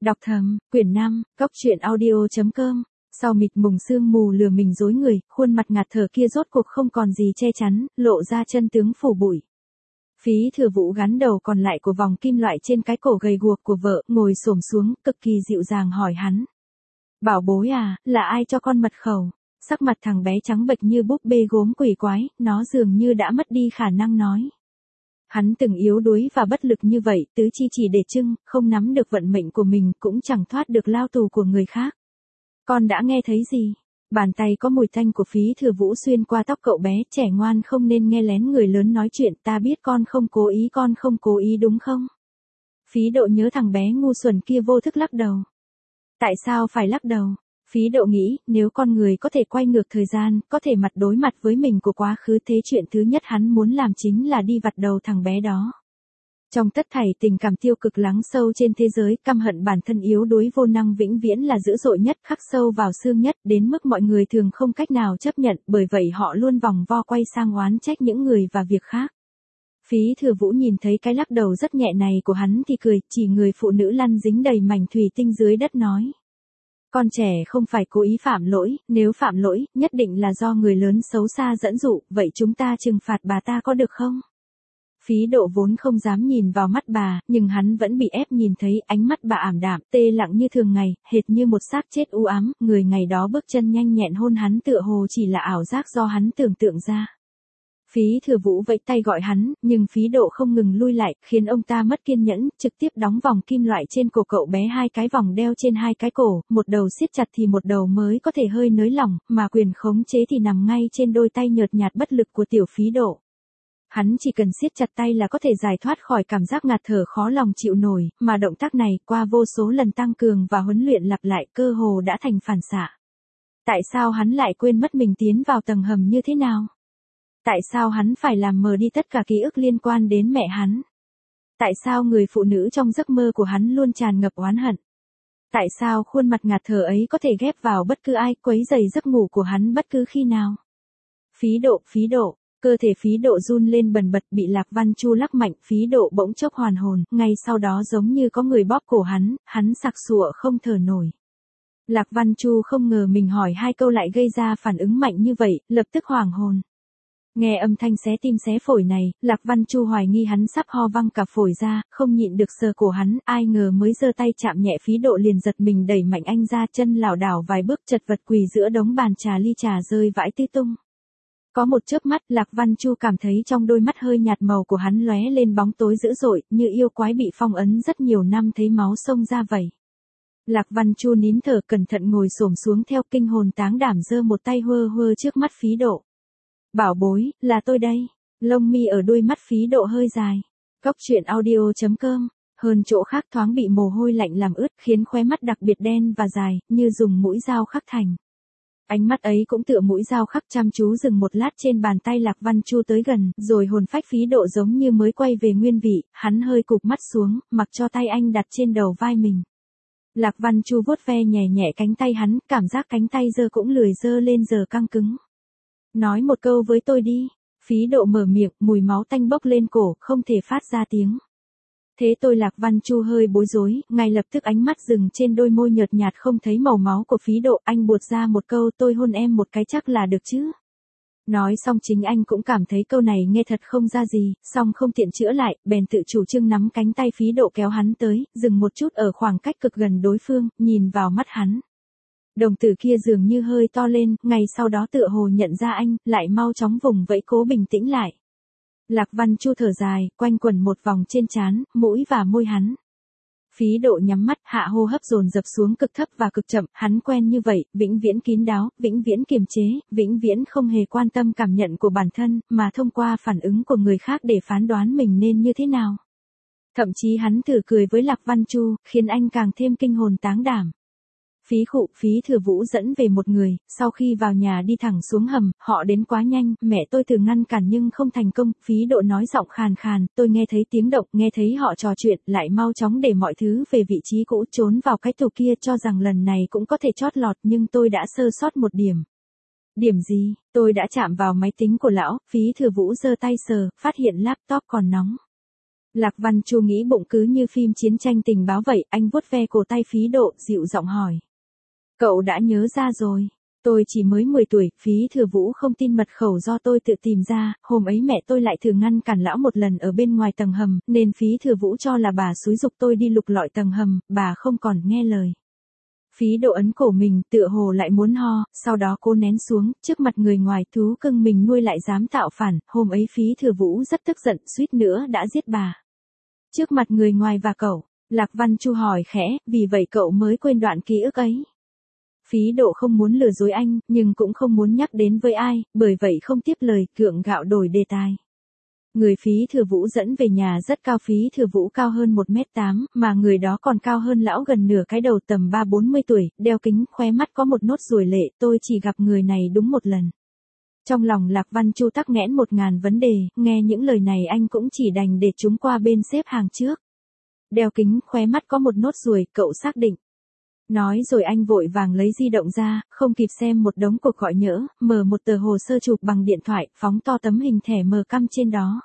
Đọc thầm, quyển 5, Cốc truyện audio.com. Sau mịt mùng sương mù lừa mình dối người, khuôn mặt ngạt thở kia rốt cuộc không còn gì che chắn, lộ ra chân tướng phủ bụi. Phí Thừa Vũ gắn đầu còn lại của vòng kim loại trên cái cổ gầy guộc của vợ, ngồi xổm xuống, cực kỳ dịu dàng hỏi hắn. Bảo bối à, là ai cho con mật khẩu? Sắc mặt thằng bé trắng bệch như búp bê gốm quỷ quái, nó dường như đã mất đi khả năng nói. Hắn từng yếu đuối và bất lực như vậy, tứ chi chỉ để trưng, không nắm được vận mệnh của mình, cũng chẳng thoát được lao tù của người khác. Con đã nghe thấy gì? Bàn tay có mùi tanh của Phí Thừa Vũ xuyên qua tóc cậu bé, trẻ ngoan không nên nghe lén người lớn nói chuyện, ta biết con không cố ý đúng không? Phí Độ nhớ thằng bé ngu xuẩn kia vô thức lắc đầu. Tại sao phải lắc đầu? Phí Độ nghĩ, nếu con người có thể quay ngược thời gian, có thể mặt đối mặt với mình của quá khứ, thế chuyện thứ nhất hắn muốn làm chính là đi vặt đầu thằng bé đó. Trong tất thảy tình cảm tiêu cực lắng sâu trên thế giới, căm hận bản thân yếu đuối vô năng vĩnh viễn là dữ dội nhất, khắc sâu vào xương nhất, đến mức mọi người thường không cách nào chấp nhận, bởi vậy họ luôn vòng vo quay sang oán trách những người và việc khác. Phí Thừa Vũ nhìn thấy cái lắc đầu rất nhẹ này của hắn thì cười, chỉ người phụ nữ lăn dính đầy mảnh thủy tinh dưới đất nói. Con trẻ không phải cố ý phạm lỗi, nếu phạm lỗi, nhất định là do người lớn xấu xa dẫn dụ, vậy chúng ta trừng phạt bà ta có được không? Phí Độ vốn không dám nhìn vào mắt bà, nhưng hắn vẫn bị ép nhìn thấy, ánh mắt bà ảm đạm, tê lặng như thường ngày, hệt như một xác chết u ám, người ngày đó bước chân nhanh nhẹn hôn hắn tựa hồ chỉ là ảo giác do hắn tưởng tượng ra. Phí Thừa Vũ vẫy tay gọi hắn, nhưng Phí Độ không ngừng lui lại, khiến ông ta mất kiên nhẫn, trực tiếp đóng vòng kim loại trên cổ cậu bé, hai cái vòng đeo trên hai cái cổ, một đầu siết chặt thì một đầu mới có thể hơi nới lỏng, mà quyền khống chế thì nằm ngay trên đôi tay nhợt nhạt bất lực của tiểu Phí Độ. Hắn chỉ cần siết chặt tay là có thể giải thoát khỏi cảm giác ngạt thở khó lòng chịu nổi, mà động tác này qua vô số lần tăng cường và huấn luyện lặp lại cơ hồ đã thành phản xạ. Tại sao hắn lại quên mất mình tiến vào tầng hầm như thế nào? Tại sao hắn phải làm mờ đi tất cả ký ức liên quan đến mẹ hắn? Tại sao người phụ nữ trong giấc mơ của hắn luôn tràn ngập oán hận? Tại sao khuôn mặt ngạt thở ấy có thể ghép vào bất cứ ai, quấy rầy giấc ngủ của hắn bất cứ khi nào? Phí Độ. Cơ thể Phí Độ run lên bần bật, bị Lạc Văn Chu lắc mạnh, Phí Độ bỗng chốc hoàn hồn, ngay sau đó giống như có người bóp cổ hắn sặc sụa không thở nổi. Lạc Văn Chu không ngờ mình hỏi hai câu lại gây ra phản ứng mạnh như vậy, lập tức hoảng hồn. Nghe âm thanh xé tim xé phổi này, Lạc Văn Chu hoài nghi hắn sắp ho văng cả phổi ra, không nhịn được sờ cổ hắn, ai ngờ mới giơ tay chạm nhẹ Phí Độ liền giật mình đẩy mạnh anh ra, chân lảo đảo vài bước chật vật quỳ giữa đống bàn trà ly trà rơi vãi tứ tung. Có một chớp mắt, Lạc Văn Chu cảm thấy trong đôi mắt hơi nhạt màu của hắn lóe lên bóng tối dữ dội, như yêu quái bị phong ấn rất nhiều năm thấy máu xông ra vậy. Lạc Văn Chu nín thở cẩn thận ngồi xổm xuống theo kinh hồn táng đảm giơ một tay hơ hơ trước mắt Phí Độ. Bảo bối, là tôi đây. Lông mi ở đôi mắt Phí Độ hơi dài. Cốc truyện audio.com. Hơn chỗ khác thoáng bị mồ hôi lạnh làm ướt, khiến khóe mắt đặc biệt đen và dài, như dùng mũi dao khắc thành. Ánh mắt ấy cũng tựa mũi dao khắc chăm chú dừng một lát trên bàn tay Lạc Văn Chu tới gần, rồi hồn phách Phí Độ giống như mới quay về nguyên vị, hắn hơi cụp mắt xuống, mặc cho tay anh đặt trên đầu vai mình. Lạc Văn Chu vuốt ve nhẹ nhẹ cánh tay hắn, cảm giác cánh tay giơ cũng lười giơ lên giờ căng cứng. Nói một câu với tôi đi. Phí Độ mở miệng, mùi máu tanh bốc lên cổ, không thể phát ra tiếng. Thế tôi Lạc Văn Chu hơi bối rối, ngay lập tức ánh mắt dừng trên đôi môi nhợt nhạt không thấy màu máu của Phí Độ, anh buột ra một câu tôi hôn em một cái chắc là được chứ. Nói xong chính anh cũng cảm thấy câu này nghe thật không ra gì, song không tiện chữa lại, bèn tự chủ trương nắm cánh tay Phí Độ kéo hắn tới, dừng một chút ở khoảng cách cực gần đối phương, nhìn vào mắt hắn. Đồng tử kia dường như hơi to lên, ngay sau đó tựa hồ nhận ra anh, lại mau chóng vùng vẫy cố bình tĩnh lại. Lạc Văn Chu thở dài, quanh quẩn một vòng trên trán, mũi và môi hắn. Phí Độ nhắm mắt, hạ hô hấp dồn dập xuống cực thấp và cực chậm, hắn quen như vậy, vĩnh viễn kín đáo, vĩnh viễn kiềm chế, vĩnh viễn không hề quan tâm cảm nhận của bản thân, mà thông qua phản ứng của người khác để phán đoán mình nên như thế nào. Thậm chí hắn thử cười với Lạc Văn Chu, khiến anh càng thêm kinh hồn táng đảm. Phí Thừa Vũ dẫn về một người, sau khi vào nhà đi thẳng xuống hầm, họ đến quá nhanh, mẹ tôi thử ngăn cản nhưng không thành công, Phí Độ nói giọng khàn khàn, tôi nghe thấy tiếng động, nghe thấy họ trò chuyện, lại mau chóng để mọi thứ về vị trí cũ trốn vào cái tủ kia cho rằng lần này cũng có thể chót lọt nhưng tôi đã sơ sót một điểm. Điểm gì? Tôi đã chạm vào máy tính của lão, Phí Thừa Vũ giơ tay sờ, phát hiện laptop còn nóng. Lạc Văn Chu nghĩ bụng cứ như phim chiến tranh tình báo vậy, anh vuốt ve cổ tay Phí Độ, dịu giọng hỏi. Cậu đã nhớ ra rồi. Tôi chỉ mới 10 tuổi, Phí Thừa Vũ không tin mật khẩu do tôi tự tìm ra, hôm ấy mẹ tôi lại thử ngăn cản lão một lần ở bên ngoài tầng hầm, nên Phí Thừa Vũ cho là bà xúi giục tôi đi lục lọi tầng hầm, bà không còn nghe lời. Phí Độ ấn cổ mình, tựa hồ lại muốn ho, sau đó cô nén xuống, trước mặt người ngoài thú cưng mình nuôi lại dám tạo phản, hôm ấy Phí Thừa Vũ rất tức giận, suýt nữa đã giết bà. Trước mặt người ngoài và cậu, Lạc Văn Chu hỏi khẽ, vì vậy cậu mới quên đoạn ký ức ấy. Phí Độ không muốn lừa dối anh, nhưng cũng không muốn nhắc đến với ai, bởi vậy không tiếp lời, gượng gạo đổi đề tài. Người Phí Thừa Vũ dẫn về nhà rất cao, Phí Thừa Vũ cao hơn 1m8, mà người đó còn cao hơn lão gần nửa cái đầu, tầm 30-40 tuổi, đeo kính, khóe mắt có một nốt ruồi lệ, tôi chỉ gặp người này đúng một lần. Trong lòng Lạc Văn Chu tắc nghẽn 1000 vấn đề, nghe những lời này anh cũng chỉ đành để chúng qua bên xếp hàng trước. Đeo kính, khóe mắt có một nốt ruồi, cậu xác định. Nói rồi anh vội vàng lấy di động ra, không kịp xem một đống cuộc gọi nhỡ, mở một tờ hồ sơ chụp bằng điện thoại, phóng to tấm hình thẻ mờ căm trên đó.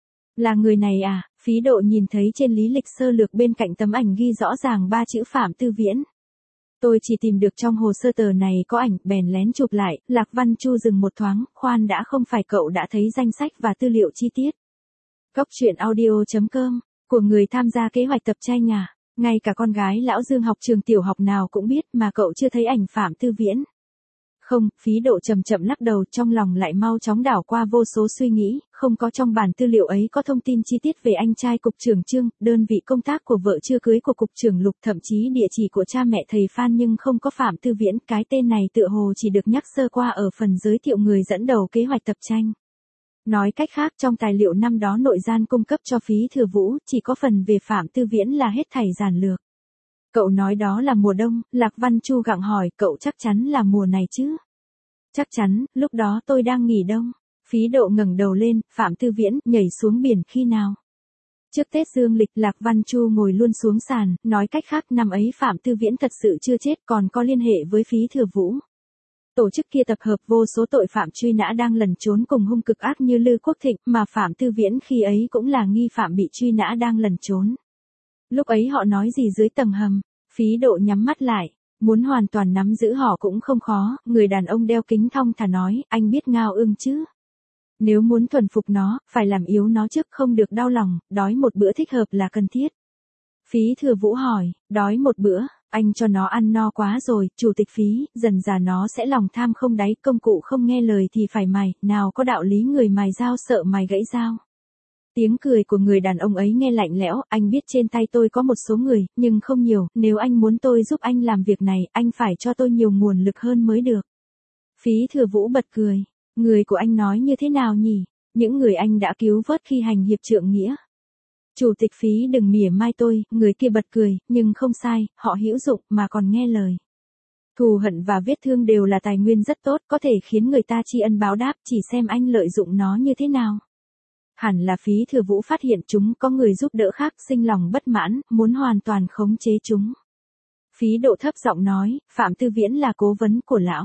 Là người này à? Phí Độ nhìn thấy trên lý lịch sơ lược bên cạnh tấm ảnh ghi rõ ràng 3 chữ Phạm Tư Viễn. Tôi chỉ tìm được trong hồ sơ tờ này có ảnh, bèn lén chụp lại. Lạc Văn Chu dừng một thoáng, khoan đã, không phải cậu đã thấy danh sách và tư liệu chi tiết. Góc truyện audio.com, của người tham gia kế hoạch tập tranh à? Ngay cả con gái lão Dương học trường tiểu học nào cũng biết mà cậu chưa thấy ảnh Phạm Tư Viễn. Không, Phí Độ chậm chậm lắc đầu, trong lòng lại mau chóng đảo qua vô số suy nghĩ, không có trong bản tư liệu ấy có thông tin chi tiết về anh trai cục trưởng Trương, đơn vị công tác của vợ chưa cưới của cục trưởng Lục, thậm chí địa chỉ của cha mẹ thầy Phan, nhưng không có Phạm Tư Viễn, cái tên này tựa hồ chỉ được nhắc sơ qua ở phần giới thiệu người dẫn đầu kế hoạch tập tranh. Nói cách khác, trong tài liệu năm đó nội gian cung cấp cho Phí Thừa Vũ, chỉ có phần về Phạm Tư Viễn là hết thảy giản lược. Cậu nói đó là mùa đông, Lạc Văn Chu gặng hỏi, cậu chắc chắn là mùa này chứ? Chắc chắn, lúc đó tôi đang nghỉ đông. Phí Độ ngẩng đầu lên, Phạm Tư Viễn nhảy xuống biển khi nào? Trước Tết dương lịch. Lạc Văn Chu ngồi luôn xuống sàn, nói cách khác năm ấy Phạm Tư Viễn thật sự chưa chết, còn có liên hệ với Phí Thừa Vũ. Tổ chức kia tập hợp vô số tội phạm truy nã đang lẩn trốn cùng hung cực ác như Lư Quốc Thịnh, mà Phạm Tư Viễn khi ấy cũng là nghi phạm bị truy nã đang lẩn trốn. Lúc ấy họ nói gì dưới tầng hầm? Phí Độ nhắm mắt lại. Muốn hoàn toàn nắm giữ họ cũng không khó, người đàn ông đeo kính thong thả nói, anh biết ngao ương chứ? Nếu muốn thuần phục nó, phải làm yếu nó trước, không được đau lòng, đói một bữa thích hợp là cần thiết. Phí Thừa Vũ hỏi, đói một bữa, anh cho nó ăn no quá rồi, chủ tịch Phí, dần dà nó sẽ lòng tham không đáy, công cụ không nghe lời thì phải mài, nào có đạo lý người mài dao sợ mài gãy dao. Tiếng cười của người đàn ông ấy nghe lạnh lẽo, anh biết trên tay tôi có một số người, nhưng không nhiều, nếu anh muốn tôi giúp anh làm việc này, anh phải cho tôi nhiều nguồn lực hơn mới được. Phí Thừa Vũ bật cười, người của anh nói như thế nào nhỉ? Những người anh đã cứu vớt khi hành hiệp trượng nghĩa. Chủ tịch Phí đừng mỉa mai tôi, người kia bật cười, nhưng không sai, họ hữu dụng mà còn nghe lời. Thù hận và vết thương đều là tài nguyên rất tốt, có thể khiến người ta tri ân báo đáp, chỉ xem anh lợi dụng nó như thế nào. Hẳn là Phí Thừa Vũ phát hiện chúng có người giúp đỡ khác, sinh lòng bất mãn, muốn hoàn toàn khống chế chúng. Phí Độ thấp giọng nói, Phạm Tư Viễn là cố vấn của lão.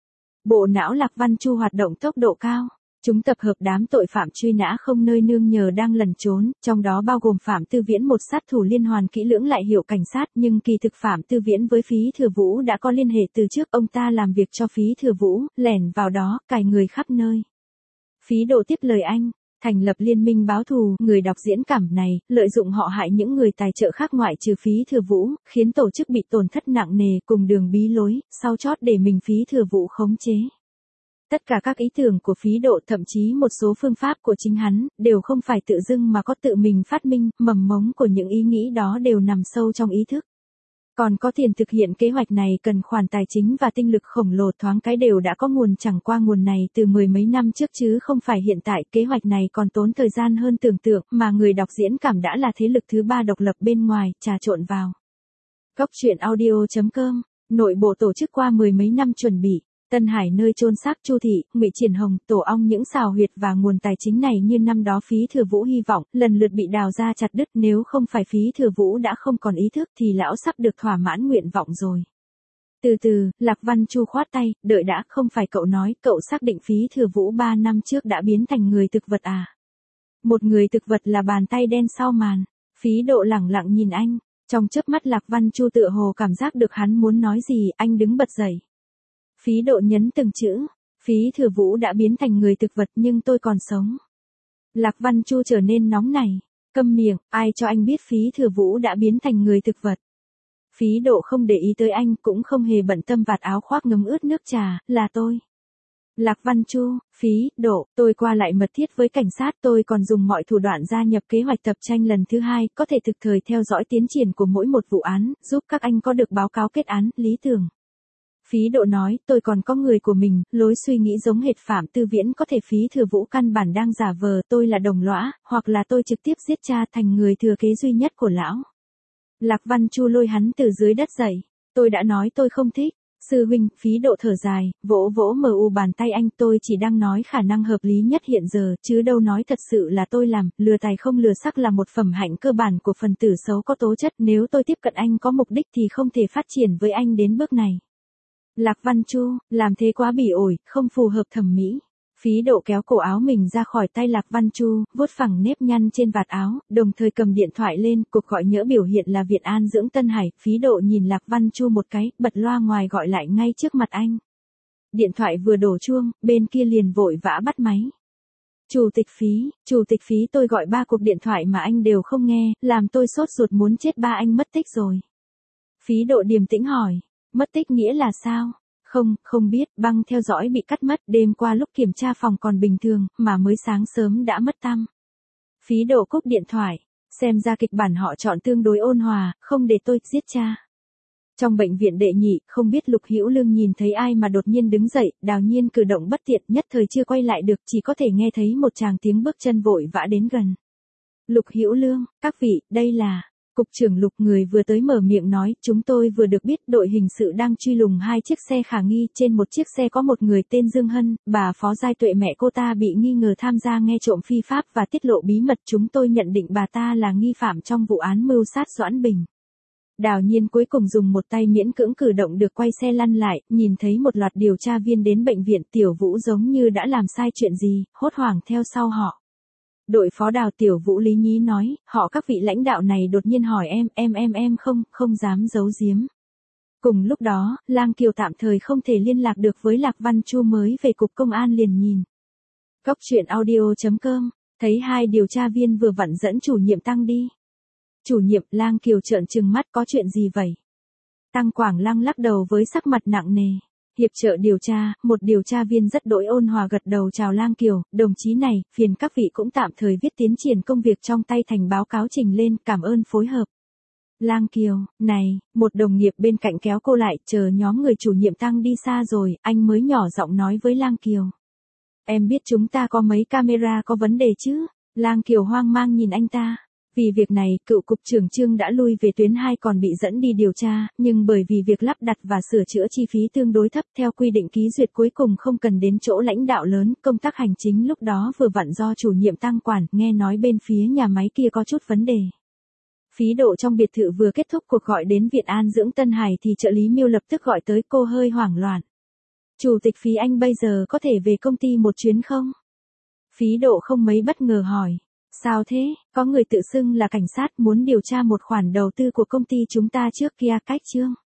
Bộ não Lạc Văn Chu hoạt động tốc độ cao. Chúng tập hợp đám tội phạm truy nã không nơi nương nhờ đang lẩn trốn, trong đó bao gồm Phạm Tư Viễn, một sát thủ liên hoàn kỹ lưỡng lại hiệu cảnh sát, nhưng kỳ thực Phạm Tư Viễn với Phí Thừa Vũ đã có liên hệ từ trước, ông ta làm việc cho Phí Thừa Vũ, lẻn vào đó, cài người khắp nơi. Phí Độ tiếp lời anh, thành lập liên minh báo thù, người đọc diễn cảm này, lợi dụng họ hại những người tài trợ khác ngoại trừ Phí Thừa Vũ, khiến tổ chức bị tổn thất nặng nề, cùng đường bí lối, sau chót để mình Phí Thừa Vũ khống chế. Tất cả các ý tưởng của Phí Độ, thậm chí một số phương pháp của chính hắn, đều không phải tự dưng mà có tự mình phát minh, mầm mống của những ý nghĩ đó đều nằm sâu trong ý thức. Còn có tiền thực hiện kế hoạch này cần khoản tài chính và tinh lực khổng lồ, thoáng cái đều đã có nguồn, chẳng qua nguồn này từ 10 mấy năm trước chứ không phải hiện tại, kế hoạch này còn tốn thời gian hơn tưởng tượng, mà người đọc diễn cảm đã là thế lực thứ ba độc lập bên ngoài, trà trộn vào. Góc truyện audio.com, nội bộ tổ chức qua 10 mấy năm chuẩn bị. Tân Hải nơi chôn xác Chu Thị, Ngụy Triển Hồng, tổ ong những xào huyệt và nguồn tài chính này như năm đó Phí Thừa Vũ hy vọng, lần lượt bị đào ra chặt đứt, nếu không phải Phí Thừa Vũ đã không còn ý thức thì lão sắp được thỏa mãn nguyện vọng rồi. Từ từ, Lạc Văn Chu khoát tay, đợi đã, không phải cậu nói, cậu xác định Phí Thừa Vũ 3 năm trước đã biến thành người thực vật à? Một người thực vật là bàn tay đen sau màn. Phí Độ lẳng lặng nhìn anh. Trong chớp mắt Lạc Văn Chu tựa hồ cảm giác được hắn muốn nói gì, anh đứng bật dậy. Phí Độ nhấn từng chữ. Phí Thừa Vũ đã biến thành người thực vật nhưng tôi còn sống. Lạc Văn Chu trở nên nóng nảy. Câm miệng, ai cho anh biết Phí Thừa Vũ đã biến thành người thực vật. Phí Độ không để ý tới anh, cũng không hề bận tâm vạt áo khoác ngấm ướt nước trà, là tôi. Lạc Văn Chu, Phí Độ, tôi qua lại mật thiết với cảnh sát, tôi còn dùng mọi thủ đoạn gia nhập kế hoạch tập tranh lần thứ 2, có thể thực thời theo dõi tiến triển của mỗi một vụ án, giúp các anh có được báo cáo kết án, lý tưởng. Phí Độ nói, tôi còn có người của mình, lối suy nghĩ giống hệt Phạm Tư Viễn, có thể Phí Thừa Vũ căn bản đang giả vờ tôi là đồng lõa, hoặc là tôi trực tiếp giết cha thành người thừa kế duy nhất của lão. Lạc Văn Chu lôi hắn từ dưới đất dậy. Tôi đã nói tôi không thích. Sư huynh, Phí Độ thở dài, vỗ vỗ mờ u bàn tay anh, tôi chỉ đang nói khả năng hợp lý nhất hiện giờ, chứ đâu nói thật sự là tôi làm, lừa tài không lừa sắc là một phẩm hạnh cơ bản của phần tử xấu có tố chất, nếu tôi tiếp cận anh có mục đích thì không thể phát triển với anh đến bước này. Lạc Văn Chu, làm thế quá bỉ ổi, không phù hợp thẩm mỹ. Phí Độ kéo cổ áo mình ra khỏi tay Lạc Văn Chu, vuốt phẳng nếp nhăn trên vạt áo, đồng thời cầm điện thoại lên, cuộc gọi nhỡ biểu hiện là Viện An Dưỡng Tân Hải. Phí Độ nhìn Lạc Văn Chu một cái, bật loa ngoài gọi lại ngay trước mặt anh. Điện thoại vừa đổ chuông, bên kia liền vội vã bắt máy. Chủ tịch Phí, tôi gọi 3 cuộc điện thoại mà anh đều không nghe, làm tôi sốt ruột muốn chết, ba anh mất tích rồi. Phí Độ điềm tĩnh hỏi, mất tích nghĩa là sao? Không biết, băng theo dõi bị cắt mất, đêm qua lúc kiểm tra phòng còn bình thường, mà mới sáng sớm đã mất tăm. Phí Độ cúp điện thoại, xem ra kịch bản họ chọn tương đối ôn hòa, không để tôi giết cha. Trong bệnh viện đệ nhị, không biết Lục Hữu Lương nhìn thấy ai mà đột nhiên đứng dậy, Đào Nhiên cử động bất tiện, nhất thời chưa quay lại được, chỉ có thể nghe thấy một tràng tiếng bước chân vội vã đến gần. Lục Hữu Lương, các vị, đây là... Cục trưởng Lục, người vừa tới mở miệng nói, chúng tôi vừa được biết đội hình sự đang truy lùng 2 chiếc xe khả nghi, trên một chiếc xe có một người tên Dương Hân, bà Phó Giai Tuệ mẹ cô ta bị nghi ngờ tham gia nghe trộm phi pháp và tiết lộ bí mật, chúng tôi nhận định bà ta là nghi phạm trong vụ án mưu sát Doãn Bình. Đào Nhiên cuối cùng dùng một tay miễn cưỡng cử động được quay xe lăn lại, nhìn thấy một loạt điều tra viên đến bệnh viện, Tiểu Vũ giống như đã làm sai chuyện gì, hốt hoảng theo sau họ. Đội phó Đào, Tiểu Vũ lý nhí nói, họ các vị lãnh đạo này đột nhiên hỏi em không dám giấu giếm. Cùng lúc đó, Lang Kiều tạm thời không thể liên lạc được với Lạc Văn Chu mới về cục công an liền nhìn. Góc truyện audio.com, thấy 2 điều tra viên vừa vặn dẫn chủ nhiệm Tăng đi. Chủ nhiệm, Lang Kiều trợn trừng mắt, có chuyện gì vậy? Tăng Quảng Lăng lắc đầu với sắc mặt nặng nề. Hiệp trợ điều tra, một điều tra viên rất đỗi ôn hòa gật đầu chào Lang Kiều, đồng chí này, phiền các vị cũng tạm thời viết tiến triển công việc trong tay thành báo cáo trình lên, cảm ơn phối hợp. Lang Kiều, này, một đồng nghiệp bên cạnh kéo cô lại, chờ nhóm người chủ nhiệm Tăng đi xa rồi, anh mới nhỏ giọng nói với Lang Kiều. Em biết chúng ta có mấy camera có vấn đề chứ? Lang Kiều hoang mang nhìn anh ta. Vì việc này, cựu cục trưởng Trương đã lui về tuyến 2 còn bị dẫn đi điều tra, nhưng bởi vì việc lắp đặt và sửa chữa chi phí tương đối thấp theo quy định ký duyệt cuối cùng không cần đến chỗ lãnh đạo lớn, công tác hành chính lúc đó vừa vặn do chủ nhiệm Tăng quản, nghe nói bên phía nhà máy kia có chút vấn đề. Phí Độ trong biệt thự vừa kết thúc cuộc gọi đến Viện An Dưỡng Tân Hải thì trợ lý Miêu lập tức gọi tới, cô hơi hoảng loạn. Chủ tịch Phí, anh bây giờ có thể về công ty một chuyến không? Phí Độ không mấy bất ngờ hỏi. Sao thế, có người tự xưng là cảnh sát muốn điều tra một khoản đầu tư của công ty chúng ta trước kia, cách Trương.